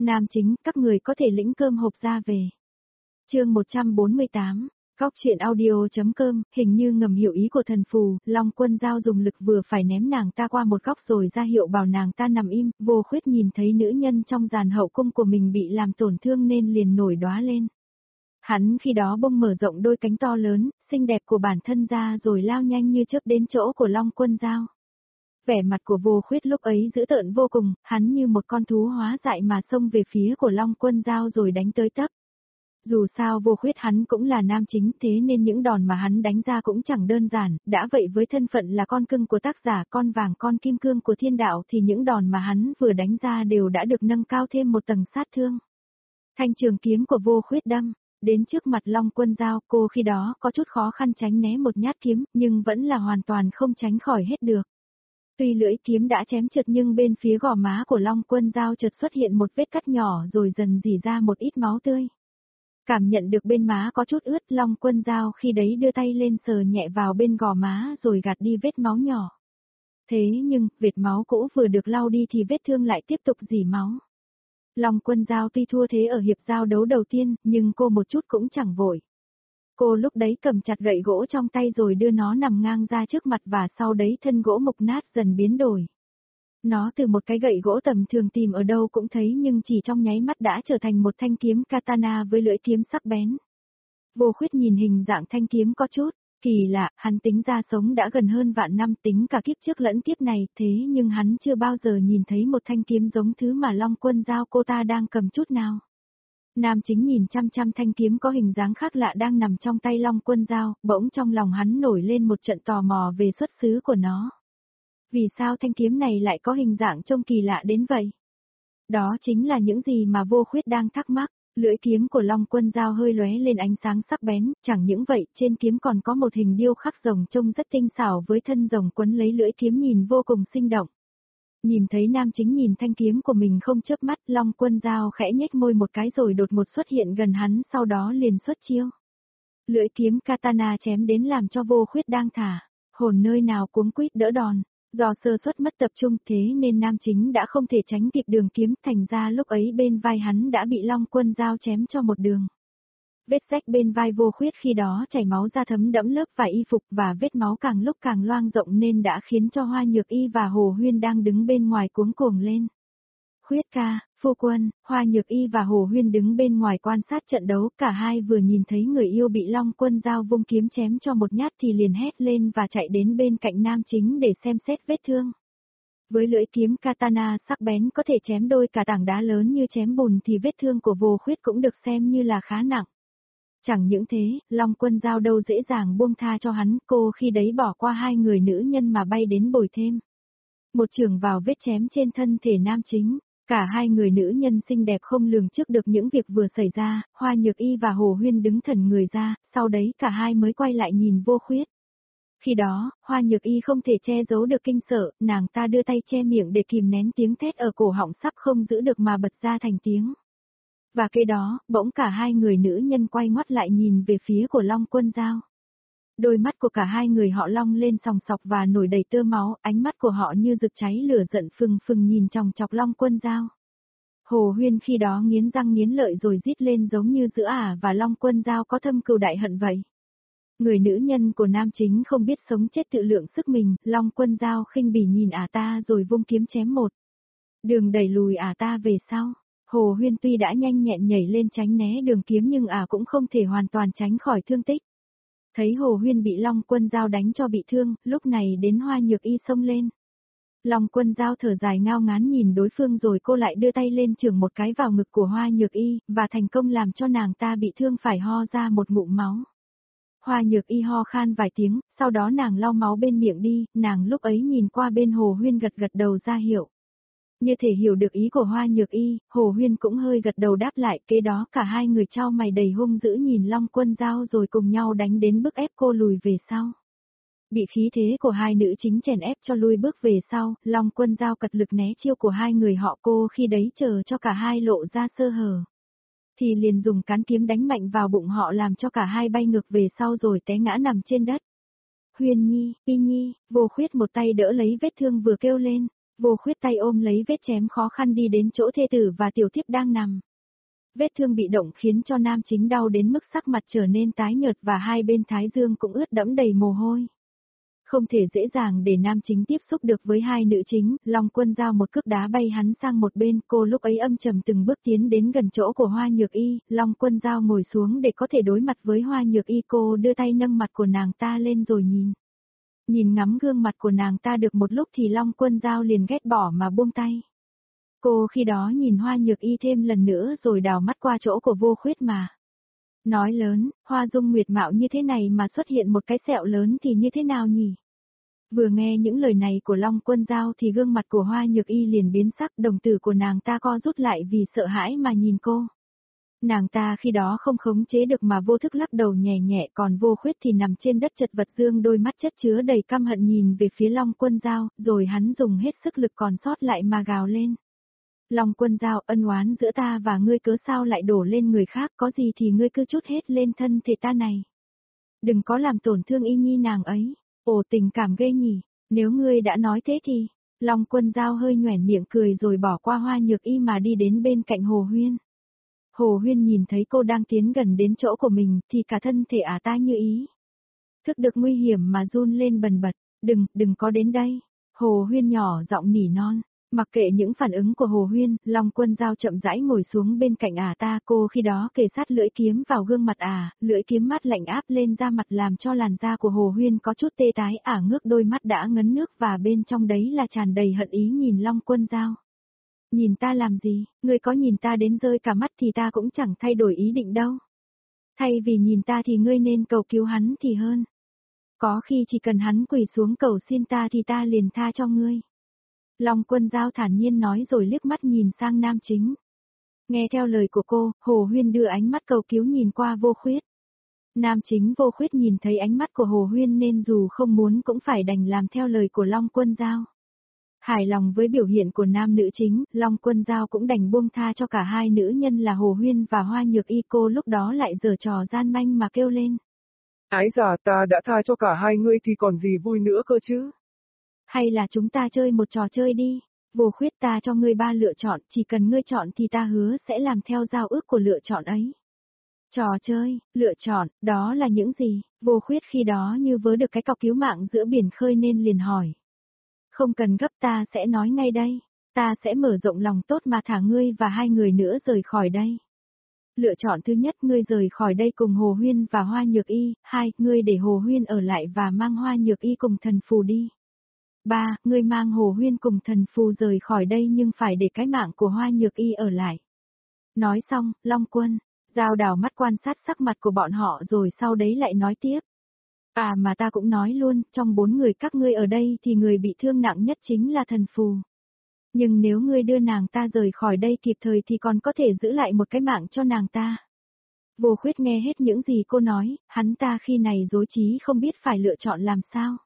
Nam chính, các người có thể lĩnh cơm hộp ra về. Chương 148, Góc truyện audio.com, hình như ngầm hiểu ý của thần phù, Long Quân Giao dùng lực vừa phải ném nàng ta qua một góc rồi ra hiệu bảo nàng ta nằm im, Vô Khuyết nhìn thấy nữ nhân trong giàn hậu cung của mình bị làm tổn thương nên liền nổi đóa lên. Hắn khi đó bông mở rộng đôi cánh to lớn, xinh đẹp của bản thân ra rồi lao nhanh như chớp đến chỗ của Long Quân Giao. Vẻ mặt của Vô Khuyết lúc ấy dữ tợn vô cùng, hắn như một con thú hóa dại mà xông về phía của Long Quân Giao rồi đánh tới tấp. Dù sao Vô Khuyết hắn cũng là nam chính thế nên những đòn mà hắn đánh ra cũng chẳng đơn giản, đã vậy với thân phận là con cưng của tác giả con vàng con kim cương của thiên đạo thì những đòn mà hắn vừa đánh ra đều đã được nâng cao thêm một tầng sát thương. Thanh trường kiếm của Vô Khuyết đâm đến trước mặt Long Quân Giao, cô khi đó có chút khó khăn tránh né một nhát kiếm, nhưng vẫn là hoàn toàn không tránh khỏi hết được. Tuy lưỡi kiếm đã chém trượt nhưng bên phía gò má của Long Quân Giao chợt xuất hiện một vết cắt nhỏ rồi dần rỉ ra một ít máu tươi. Cảm nhận được bên má có chút ướt, Long Quân Giao khi đấy đưa tay lên sờ nhẹ vào bên gò má rồi gạt đi vết máu nhỏ. Thế nhưng, vệt máu cũ vừa được lau đi thì vết thương lại tiếp tục rỉ máu. Long Quân Giao tuy thua thế ở hiệp giao đấu đầu tiên, nhưng cô một chút cũng chẳng vội. Cô lúc đấy cầm chặt gậy gỗ trong tay rồi đưa nó nằm ngang ra trước mặt và sau đấy thân gỗ mục nát dần biến đổi. Nó từ một cái gậy gỗ tầm thường tìm ở đâu cũng thấy nhưng chỉ trong nháy mắt đã trở thành một thanh kiếm katana với lưỡi kiếm sắc bén. Vô Khuyết nhìn hình dạng thanh kiếm có chút kỳ lạ, hắn tính ra sống đã gần hơn vạn năm tính cả kiếp trước lẫn kiếp này, thế nhưng hắn chưa bao giờ nhìn thấy một thanh kiếm giống thứ mà Long Quân Giao cô ta đang cầm chút nào. Nam chính nhìn chăm chăm thanh kiếm có hình dáng khác lạ đang nằm trong tay Long Quân Giao, bỗng trong lòng hắn nổi lên một trận tò mò về xuất xứ của nó. Vì sao thanh kiếm này lại có hình dạng trông kỳ lạ đến vậy? Đó chính là những gì mà Vô Khuyết đang thắc mắc. Lưỡi kiếm của Long Quân Giao hơi lóe lên ánh sáng sắc bén, chẳng những vậy, trên kiếm còn có một hình điêu khắc rồng trông rất tinh xảo với thân rồng quấn lấy lưỡi kiếm nhìn vô cùng sinh động. Nhìn thấy nam chính nhìn thanh kiếm của mình không chớp mắt, Long Quân Giao khẽ nhếch môi một cái rồi đột ngột xuất hiện gần hắn, sau đó liền xuất chiêu. Lưỡi kiếm katana chém đến làm cho Vô Khuyết đang thả hồn nơi nào cuống quýt đỡ đòn. Do sơ suất mất tập trung thế nên nam chính đã không thể tránh kịp đường kiếm, thành ra lúc ấy bên vai hắn đã bị Long Quân Giao chém cho một đường. Vết rách bên vai Vô Khuyết khi đó chảy máu ra thấm đẫm lớp vải y phục và vết máu càng lúc càng loang rộng nên đã khiến cho Hoa Nhược Y và Hồ Huyên đang đứng bên ngoài cuống cuồng lên. Khuyết ca, phu quân, Hoa Nhược Y và Hồ Huyên đứng bên ngoài quan sát trận đấu, cả hai vừa nhìn thấy người yêu bị Long Quân Giao vung kiếm chém cho một nhát thì liền hét lên và chạy đến bên cạnh nam chính để xem xét vết thương. Với lưỡi kiếm katana sắc bén có thể chém đôi cả tảng đá lớn như chém bùn thì vết thương của Vô Khuyết cũng được xem như là khá nặng. Chẳng những thế, Long Quân Giao đâu dễ dàng buông tha cho hắn, cô khi đấy bỏ qua hai người nữ nhân mà bay đến bồi thêm. Một chưởng vào vết chém trên thân thể nam chính. Cả hai người nữ nhân xinh đẹp không lường trước được những việc vừa xảy ra, Hoa Nhược Y và Hồ Huyên đứng thẩn người ra, sau đấy cả hai mới quay lại nhìn Vô Khuyết. Khi đó, Hoa Nhược Y không thể che giấu được kinh sợ, nàng ta đưa tay che miệng để kìm nén tiếng thét ở cổ họng sắp không giữ được mà bật ra thành tiếng. Và kế đó, bỗng cả hai người nữ nhân quay ngoắt lại nhìn về phía của Long Quân Giao. Đôi mắt của cả hai người họ long lên sòng sọc và nổi đầy tơ máu, ánh mắt của họ như rực cháy lửa giận phừng phừng nhìn chòng chọc Long Quân Giao. Hồ Huyên khi đó nghiến răng nghiến lợi rồi rít lên giống như giữa ả và Long Quân Giao có thâm cừu đại hận vậy. Người nữ nhân của nam chính không biết sống chết tự lượng sức mình, Long Quân Giao khinh bỉ nhìn ả ta rồi vung kiếm chém một đường đẩy lùi ả ta về sau. Hồ Huyên tuy đã nhanh nhẹn nhảy lên tránh né đường kiếm nhưng ả cũng không thể hoàn toàn tránh khỏi thương tích. Thấy Hồ Huyên bị Long Quân Giao đánh cho bị thương, lúc này đến Hoa Nhược Y xông lên. Long Quân Giao thở dài ngao ngán nhìn đối phương rồi cô lại đưa tay lên chưởng một cái vào ngực của Hoa Nhược Y, và thành công làm cho nàng ta bị thương phải ho ra một ngụm máu. Hoa Nhược Y ho khan vài tiếng, sau đó nàng lau máu bên miệng đi, nàng lúc ấy nhìn qua bên Hồ Huyên gật gật đầu ra hiệu. Như thể hiểu được ý của Hoa Nhược Y, Hồ Huyên cũng hơi gật đầu đáp lại, kế đó cả hai người chau mày đầy hung dữ nhìn Long Quân Giao rồi cùng nhau đánh đến bức ép cô lùi về sau. Bị khí thế của hai nữ chính chèn ép cho lui bước về sau, Long Quân Giao cật lực né chiêu của hai người họ, cô khi đấy chờ cho cả hai lộ ra sơ hở. Thì liền dùng cán kiếm đánh mạnh vào bụng họ làm cho cả hai bay ngược về sau rồi té ngã nằm trên đất. Huyền Nhi, Y Nhi, Vô Khuyết một tay đỡ lấy vết thương vừa kêu lên. Vô Khuyết tay ôm lấy vết chém khó khăn đi đến chỗ thê tử và tiểu thiếp đang nằm. Vết thương bị động khiến cho nam chính đau đến mức sắc mặt trở nên tái nhợt và hai bên thái dương cũng ướt đẫm đầy mồ hôi. Không thể dễ dàng để nam chính tiếp xúc được với hai nữ chính, Long Quân giao một cước đá bay hắn sang một bên, cô lúc ấy âm trầm từng bước tiến đến gần chỗ của Hoa Nhược Y, Long Quân giao ngồi xuống để có thể đối mặt với Hoa Nhược Y, cô đưa tay nâng mặt của nàng ta lên rồi nhìn. Nhìn ngắm gương mặt của nàng ta được một lúc thì Long Quân giao liền ghét bỏ mà buông tay. Cô khi đó nhìn Hoa Nhược Y thêm lần nữa rồi đào mắt qua chỗ của Vô Khuyết mà. Nói lớn, Hoa Dung nguyệt mạo như thế này mà xuất hiện một cái sẹo lớn thì như thế nào nhỉ? Vừa nghe những lời này của Long Quân giao thì gương mặt của Hoa Nhược Y liền biến sắc, đồng tử của nàng ta co rút lại vì sợ hãi mà nhìn cô. Nàng ta khi đó không khống chế được mà vô thức lắc đầu nhẹ nhẹ, còn Vô Khuyết thì nằm trên đất chật vật dương đôi mắt chất chứa đầy căm hận nhìn về phía Long Quân giao, rồi hắn dùng hết sức lực còn sót lại mà gào lên. Long Quân giao, ân oán giữa ta và ngươi cớ sao lại đổ lên người khác, có gì thì ngươi cứ trút hết lên thân thể ta này. Đừng có làm tổn thương Y Nhi nàng ấy. Ồ, tình cảm ghê nhỉ, nếu ngươi đã nói thế thì, Long Quân giao hơi nhoẻn miệng cười rồi bỏ qua Hoa Nhược Y mà đi đến bên cạnh Hồ Huyên. Hồ Huyên nhìn thấy cô đang tiến gần đến chỗ của mình thì cả thân thể ả ta như ý. Thức được nguy hiểm mà run lên bần bật, đừng có đến đây. Hồ Huyên nhỏ giọng nỉ non. Mặc kệ những phản ứng của Hồ Huyên, Long Quân giao chậm rãi ngồi xuống bên cạnh ả ta, cô khi đó kề sát lưỡi kiếm vào gương mặt ả, lưỡi kiếm mát lạnh áp lên da mặt làm cho làn da của Hồ Huyên có chút tê tái, ả ngước đôi mắt đã ngấn nước và bên trong đấy là tràn đầy hận ý nhìn Long Quân giao. Nhìn ta làm gì, ngươi có nhìn ta đến rơi cả mắt thì ta cũng chẳng thay đổi ý định đâu. Thay vì nhìn ta thì ngươi nên cầu cứu hắn thì hơn. Có khi chỉ cần hắn quỳ xuống cầu xin ta thì ta liền tha cho ngươi. Long Quân giao thản nhiên nói rồi liếc mắt nhìn sang nam chính. Nghe theo lời của cô, Hồ Huyên đưa ánh mắt cầu cứu nhìn qua Vô Khuyết. Nam chính Vô Khuyết nhìn thấy ánh mắt của Hồ Huyên nên dù không muốn cũng phải đành làm theo lời của Long Quân giao. Hài lòng với biểu hiện của nam nữ chính, Long Quân giao cũng đành buông tha cho cả hai nữ nhân là Hồ Huyên và Hoa Nhược Y, cô lúc đó lại giở trò gian manh mà kêu lên. Ái già, ta đã tha cho cả hai ngươi thì còn gì vui nữa cơ chứ? Hay là chúng ta chơi một trò chơi đi, Vô Khuyết, ta cho ngươi 3 lựa chọn, chỉ cần ngươi chọn thì ta hứa sẽ làm theo giao ước của lựa chọn ấy. Trò chơi, lựa chọn, đó là những gì? Vô Khuyết khi đó như vớ được cái cọc cứu mạng giữa biển khơi nên liền hỏi. Không cần gấp, ta sẽ nói ngay đây, ta sẽ mở rộng lòng tốt mà thả ngươi và hai người nữa rời khỏi đây. Lựa chọn thứ nhất, ngươi rời khỏi đây cùng Hồ Huyên và Hoa Nhược Y. 2, ngươi để Hồ Huyên ở lại và mang Hoa Nhược Y cùng thần phù đi. 3, ngươi mang Hồ Huyên cùng thần phù rời khỏi đây nhưng phải để cái mạng của Hoa Nhược Y ở lại. Nói xong, Long Quân giao đảo mắt quan sát sắc mặt của bọn họ rồi sau đấy lại nói tiếp. À mà ta cũng nói luôn, trong 4 người các ngươi ở đây thì người bị thương nặng nhất chính là thần phù. Nhưng nếu ngươi đưa nàng ta rời khỏi đây kịp thời thì còn có thể giữ lại một cái mạng cho nàng ta. Vô Khuyết nghe hết những gì cô nói, hắn ta khi này rối trí không biết phải lựa chọn làm sao.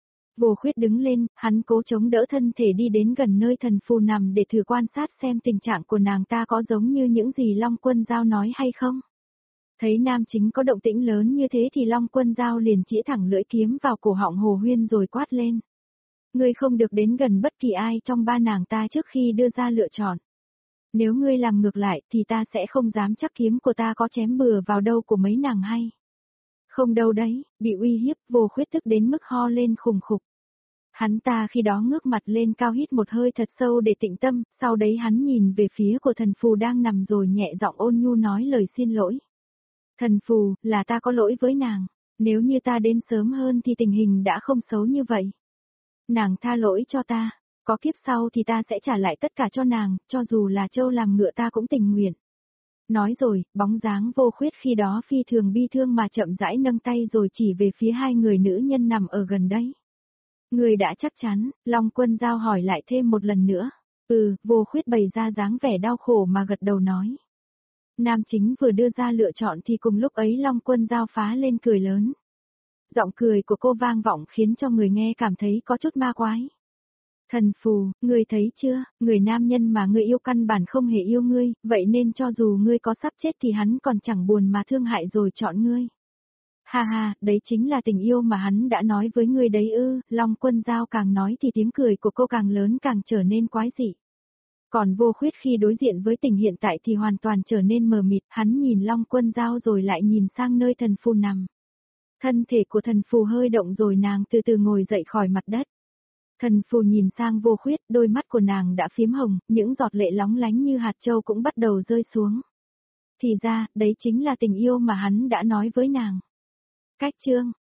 Vô Khuyết đứng lên, hắn cố chống đỡ thân thể đi đến gần nơi thần phù nằm để thử quan sát xem tình trạng của nàng ta có giống như những gì Long Quân giao nói hay không. Thấy nam chính có động tĩnh lớn như thế thì Long Quân giao liền chĩa thẳng lưỡi kiếm vào cổ họng Hồ Huyên rồi quát lên. Ngươi không được đến gần bất kỳ ai trong ba nàng ta trước khi đưa ra lựa chọn. Nếu ngươi làm ngược lại thì ta sẽ không dám chắc kiếm của ta có chém bừa vào đâu của mấy nàng hay. Không đâu đấy, bị uy hiếp, Vô Khuyết tức đến mức ho lên khùng khục. Hắn ta khi đó ngước mặt lên cao hít một hơi thật sâu để tĩnh tâm, sau đấy hắn nhìn về phía của thần phù đang nằm rồi nhẹ giọng ôn nhu nói lời xin lỗi. Thần phù, là ta có lỗi với nàng, nếu như ta đến sớm hơn thì tình hình đã không xấu như vậy. Nàng tha lỗi cho ta, có kiếp sau thì ta sẽ trả lại tất cả cho nàng, cho dù là trâu làm ngựa ta cũng tình nguyện. Nói rồi, bóng dáng Vô Khuyết khi đó phi thường bi thương mà chậm rãi nâng tay rồi chỉ về phía hai người nữ nhân nằm ở gần đấy. Người đã chắc chắn, Long Quân giao hỏi lại thêm một lần nữa. Vô Khuyết bày ra dáng vẻ đau khổ mà gật đầu nói. Nam chính vừa đưa ra lựa chọn thì cùng lúc ấy Long Quân giao phá lên cười lớn. Giọng cười của cô vang vọng khiến cho người nghe cảm thấy có chút ma quái. Thần phù, ngươi thấy chưa, người nam nhân mà ngươi yêu căn bản không hề yêu ngươi, vậy nên cho dù ngươi có sắp chết thì hắn còn chẳng buồn mà thương hại rồi chọn ngươi. Ha ha, đấy chính là tình yêu mà hắn đã nói với ngươi đấy ư, Long Quân Giao càng nói thì tiếng cười của cô càng lớn càng trở nên quái dị. Còn Vô Khuyết khi đối diện với tình hiện tại thì hoàn toàn trở nên mờ mịt, hắn nhìn Long Quân Giao rồi lại nhìn sang nơi thần phù nằm. Thân thể của thần phù hơi động rồi nàng từ từ ngồi dậy khỏi mặt đất. Thần phù nhìn sang Vô Khuyết, đôi mắt của nàng đã phiếm hồng, những giọt lệ lóng lánh như hạt châu cũng bắt đầu rơi xuống. Thì ra, đấy chính là tình yêu mà hắn đã nói với nàng. Cách chương